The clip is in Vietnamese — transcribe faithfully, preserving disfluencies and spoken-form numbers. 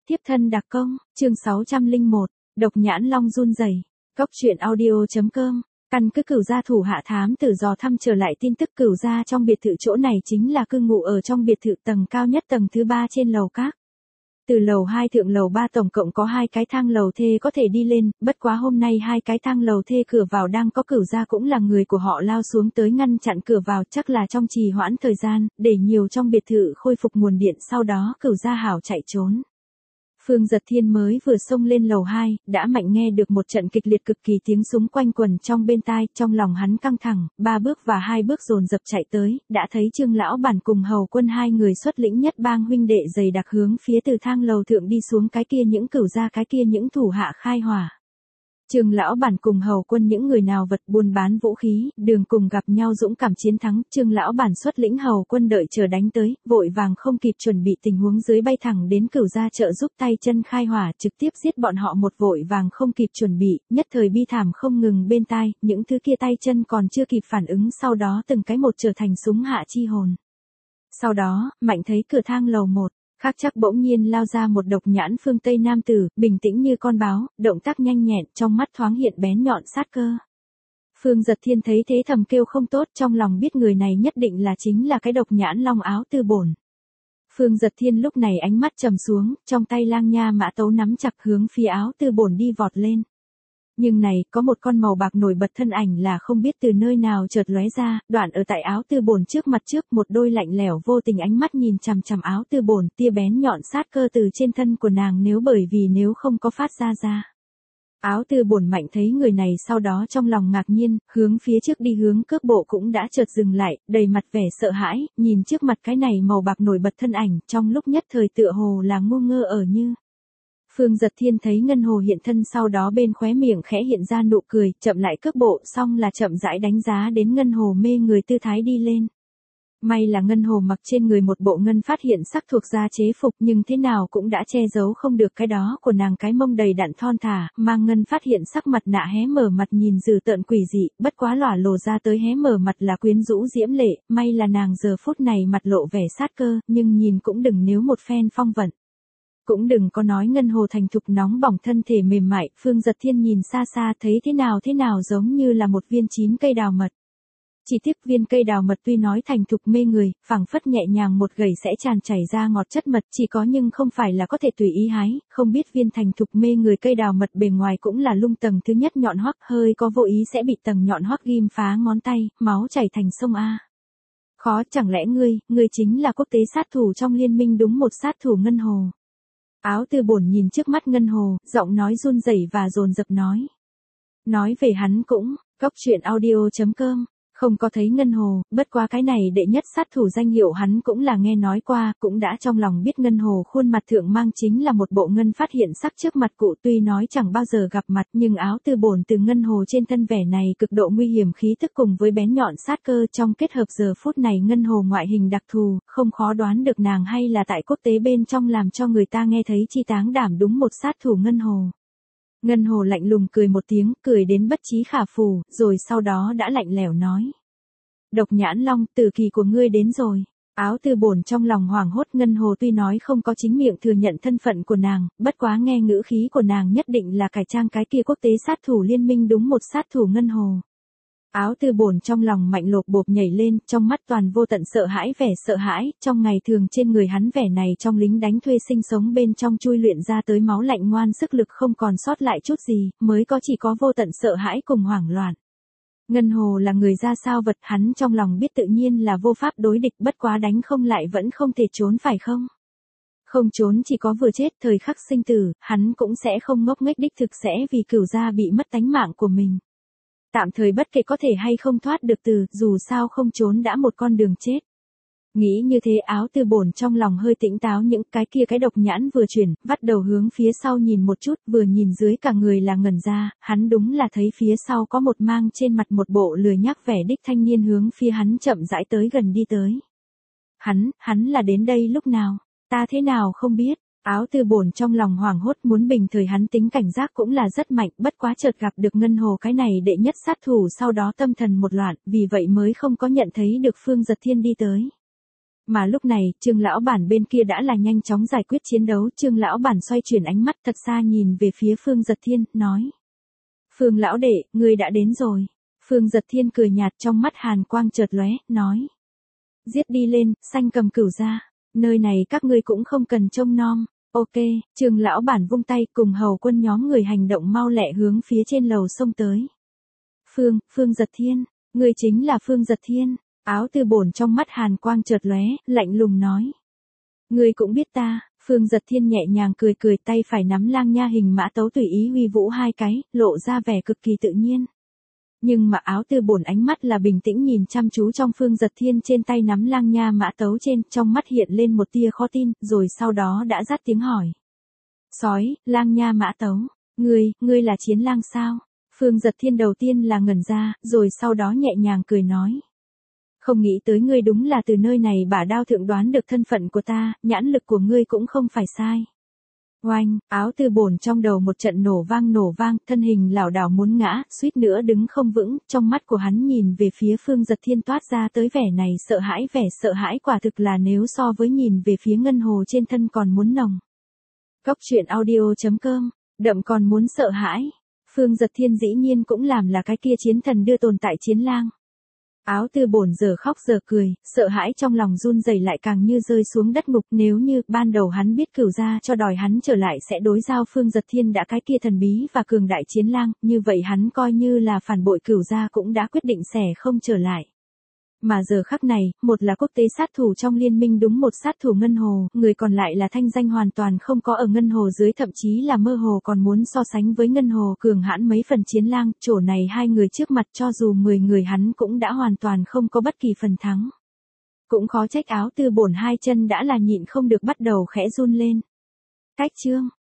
Tiếp thân đặc công, chương sáu trăm lẻ một, độc nhãn long run rẩy. Cốc truyện audio.com. Căn cứ Cửu gia thủ hạ thám tử dò thăm trở lại tin tức Cửu gia trong biệt thự chỗ này chính là cư ngụ ở trong biệt thự tầng cao nhất tầng thứ ba trên lầu các. Từ lầu hai thượng lầu ba tổng cộng có hai cái thang lầu thê có thể đi lên, bất quá hôm nay hai cái thang lầu thê cửa vào đang có Cửu gia cũng là người của họ lao xuống tới ngăn chặn cửa vào, chắc là trong trì hoãn thời gian, để nhiều trong biệt thự khôi phục nguồn điện, sau đó Cửu gia hảo chạy trốn. Phương Giật Thiên mới vừa xông lên lầu hai, đã mạnh nghe được một trận kịch liệt cực kỳ tiếng súng quanh quẩn trong bên tai, trong lòng hắn căng thẳng, ba bước và hai bước dồn dập chạy tới, đã thấy Trương lão bản cùng Hầu Quân hai người xuất lĩnh nhất bang huynh đệ dày đặc hướng phía từ thang lầu thượng đi xuống, cái kia những Cửu gia cái kia những thủ hạ khai hỏa. Trương lão bản cùng Hầu Quân những người nào vật buôn bán vũ khí, đường cùng gặp nhau dũng cảm chiến thắng, Trương lão bản xuất lĩnh Hầu Quân đợi chờ đánh tới, vội vàng không kịp chuẩn bị tình huống dưới bay thẳng đến Cửu gia trợ giúp tay chân khai hỏa, trực tiếp giết bọn họ một vội vàng không kịp chuẩn bị, nhất thời bi thảm không ngừng bên tai, những thứ kia tay chân còn chưa kịp phản ứng, sau đó từng cái một trở thành súng hạ chi hồn. Sau đó, Mạnh thấy cửa thang lầu một. Khắc Chắc bỗng nhiên lao ra một độc nhãn phương Tây nam tử, bình tĩnh như con báo, động tác nhanh nhẹn, trong mắt thoáng hiện bén nhọn sát cơ. Phương Giật Thiên thấy thế thầm kêu không tốt, trong lòng biết người này nhất định là chính là cái độc nhãn long Áo Tư Bổn. Phương Giật Thiên lúc này ánh mắt trầm xuống, trong tay lang nha mã tấu nắm chặt hướng phía Áo Tư Bổn đi vọt lên. Nhưng này, có một con màu bạc nổi bật thân ảnh là không biết từ nơi nào chợt lóe ra, đoạn ở tại Áo Tư Bổn trước mặt trước, một đôi lạnh lẽo vô tình ánh mắt nhìn chằm chằm Áo Tư Bổn, tia bén nhọn sát cơ từ trên thân của nàng nếu bởi vì nếu không có phát ra ra. Áo Tư Bổn Mạnh thấy người này sau đó trong lòng ngạc nhiên, hướng phía trước đi hướng cước bộ cũng đã chợt dừng lại, đầy mặt vẻ sợ hãi, nhìn trước mặt cái này màu bạc nổi bật thân ảnh, trong lúc nhất thời tựa hồ là ngu ngơ ở như. Phương Giật Thiên thấy Ngân Hồ hiện thân sau đó bên khóe miệng khẽ hiện ra nụ cười, chậm lại cước bộ, xong là chậm rãi đánh giá đến Ngân Hồ mê người tư thái đi lên. May là Ngân Hồ mặc trên người một bộ ngân phát hiện sắc thuộc gia chế phục, nhưng thế nào cũng đã che giấu không được cái đó của nàng, cái mông đầy đặn thon thả, mang ngân phát hiện sắc mặt nạ hé mở mặt nhìn dữ tợn quỷ dị, bất quá lỏa lồ ra tới hé mở mặt là quyến rũ diễm lệ, may là nàng giờ phút này mặt lộ vẻ sát cơ, nhưng nhìn cũng đừng nếu một phen phong vận. Cũng đừng có nói Ngân Hồ thành thục nóng bỏng thân thể mềm mại, Phương Giật Thiên nhìn xa xa thấy thế nào thế nào giống như là một viên chín cây đào mật. Chỉ tiếc viên cây đào mật tuy nói thành thục mê người, phảng phất nhẹ nhàng một gẩy sẽ tràn chảy ra ngọt chất mật, chỉ có nhưng không phải là có thể tùy ý hái, không biết viên thành thục mê người cây đào mật bề ngoài cũng là lung tầng thứ nhất nhọn hoắc, hơi có vô ý sẽ bị tầng nhọn hoắc ghim phá ngón tay, máu chảy thành sông a. Khó, chẳng lẽ ngươi, ngươi chính là quốc tế sát thủ trong liên minh đúng một sát thủ Ngân Hồ. Áo Tư Bổn nhìn trước mắt Ngân Hồ, giọng nói run rẩy và dồn dập nói. Nói về hắn cũng, cốc truyện audio.com, không có thấy Ngân Hồ, bất quá cái này đệ nhất sát thủ danh hiệu hắn cũng là nghe nói qua, cũng đã trong lòng biết Ngân Hồ khuôn mặt thượng mang chính là một bộ ngân phát hiện sắc trước mặt cụ, tuy nói chẳng bao giờ gặp mặt nhưng Áo Tư Bổn từ Ngân Hồ trên thân vẻ này cực độ nguy hiểm khí tức cùng với bén nhọn sát cơ trong kết hợp giờ phút này Ngân Hồ ngoại hình đặc thù, không khó đoán được nàng hay là tại quốc tế bên trong làm cho người ta nghe thấy chi táng đảm đúng một sát thủ Ngân Hồ. Ngân Hồ lạnh lùng cười một tiếng, cười đến bất trí khả phù, rồi sau đó đã lạnh lẽo nói. Độc nhãn long, tử kỳ của ngươi đến rồi. Áo Tư Bổn trong lòng hoảng hốt, Ngân Hồ tuy nói không có chính miệng thừa nhận thân phận của nàng, bất quá nghe ngữ khí của nàng nhất định là cải trang cái kia quốc tế sát thủ liên minh đúng một sát thủ Ngân Hồ. Áo Tư Bổn trong lòng mạnh lột bộp nhảy lên, trong mắt toàn vô tận sợ hãi, vẻ sợ hãi, trong ngày thường trên người hắn vẻ này trong lính đánh thuê sinh sống bên trong chui luyện ra tới máu lạnh ngoan sức lực không còn sót lại chút gì, mới có chỉ có vô tận sợ hãi cùng hoảng loạn. Ngân Hồ là người ra sao vật, hắn trong lòng biết tự nhiên là vô pháp đối địch, bất quá đánh không lại vẫn không thể trốn phải không? Không trốn chỉ có vừa chết, thời khắc sinh tử, hắn cũng sẽ không ngốc nghếch đích thực sẽ vì Cửu gia bị mất tánh mạng của mình. Tạm thời bất kể có thể hay không thoát được từ, dù sao không trốn đã một con đường chết. Nghĩ như thế Áo Tư Bổn trong lòng hơi tỉnh táo, những cái kia cái độc nhãn vừa chuyển, vắt đầu hướng phía sau nhìn một chút, vừa nhìn dưới cả người là ngẩn ra, hắn đúng là thấy phía sau có một mang trên mặt một bộ lười nhác vẻ đích thanh niên hướng phía hắn chậm rãi tới gần đi tới. Hắn, hắn là đến đây lúc nào? Ta thế nào không biết? Áo Tư Bổn trong lòng hoảng hốt, muốn bình thời hắn tính cảnh giác cũng là rất mạnh, bất quá chợt gặp được Ngân Hồ cái này đệ nhất sát thủ sau đó tâm thần một loạn, vì vậy mới không có nhận thấy được Phương Giật Thiên đi tới. Mà lúc này, Trương lão bản bên kia đã là nhanh chóng giải quyết chiến đấu, Trương lão bản xoay chuyển ánh mắt thật xa nhìn về phía Phương Giật Thiên, nói. Phương lão đệ, ngươi đã đến rồi. Phương Giật Thiên cười nhạt trong mắt hàn quang chợt lóe, nói. Giết đi lên, xanh cầm cửu ra. Nơi này các ngươi cũng không cần trông nom. Ok, Trương lão bản vung tay cùng hầu quân nhóm người hành động mau lẹ hướng phía trên lầu sông tới. Phương, Phương Giật Thiên, ngươi chính là Phương Giật Thiên. Áo tư bổn trong mắt hàn quang chợt lóe, lạnh lùng nói. Ngươi cũng biết ta. Phương Giật Thiên nhẹ nhàng cười cười, tay phải nắm lang nha hình mã tấu tùy ý huy vũ hai cái, lộ ra vẻ cực kỳ tự nhiên. Nhưng mà áo tư bổn ánh mắt là bình tĩnh nhìn chăm chú trong Phương Giật Thiên trên tay nắm lang nha mã tấu trên, trong mắt hiện lên một tia khó tin, rồi sau đó đã rát tiếng hỏi. Sói, lang nha mã tấu, ngươi, ngươi là chiến lang sao? Phương Giật Thiên đầu tiên là ngẩn ra, rồi sau đó nhẹ nhàng cười nói. Không nghĩ tới ngươi đúng là từ nơi này bả đao thượng đoán được thân phận của ta, nhãn lực của ngươi cũng không phải sai. Oanh, áo tư bổn trong đầu một trận nổ vang nổ vang, thân hình lảo đảo muốn ngã, suýt nữa đứng không vững, trong mắt của hắn nhìn về phía Phương Giật Thiên toát ra tới vẻ này sợ hãi, vẻ sợ hãi quả thực là nếu so với nhìn về phía ngân hồ trên thân còn muốn nồng. Cóc truyện audio chấm com, đậm còn muốn sợ hãi. Phương Giật Thiên dĩ nhiên cũng làm là cái kia chiến thần đưa tồn tại chiến lang. Áo tư bổn giờ khóc giờ cười, sợ hãi trong lòng run rẩy lại càng như rơi xuống đất ngục, nếu như ban đầu hắn biết cửu gia cho đòi hắn trở lại sẽ đối giao Phương Giật Thiên đã cái kia thần bí và cường đại chiến lang, như vậy hắn coi như là phản bội cửu gia cũng đã quyết định sẽ không trở lại. Mà giờ khắc này, một là quốc tế sát thủ trong liên minh đúng một sát thủ ngân hồ, người còn lại là thanh danh hoàn toàn không có ở ngân hồ dưới, thậm chí là mơ hồ còn muốn so sánh với ngân hồ cường hãn mấy phần chiến lang, chỗ này hai người trước mặt cho dù mười người hắn cũng đã hoàn toàn không có bất kỳ phần thắng. Cũng khó trách áo tư bổn hai chân đã là nhịn không được bắt đầu khẽ run lên. Cách chương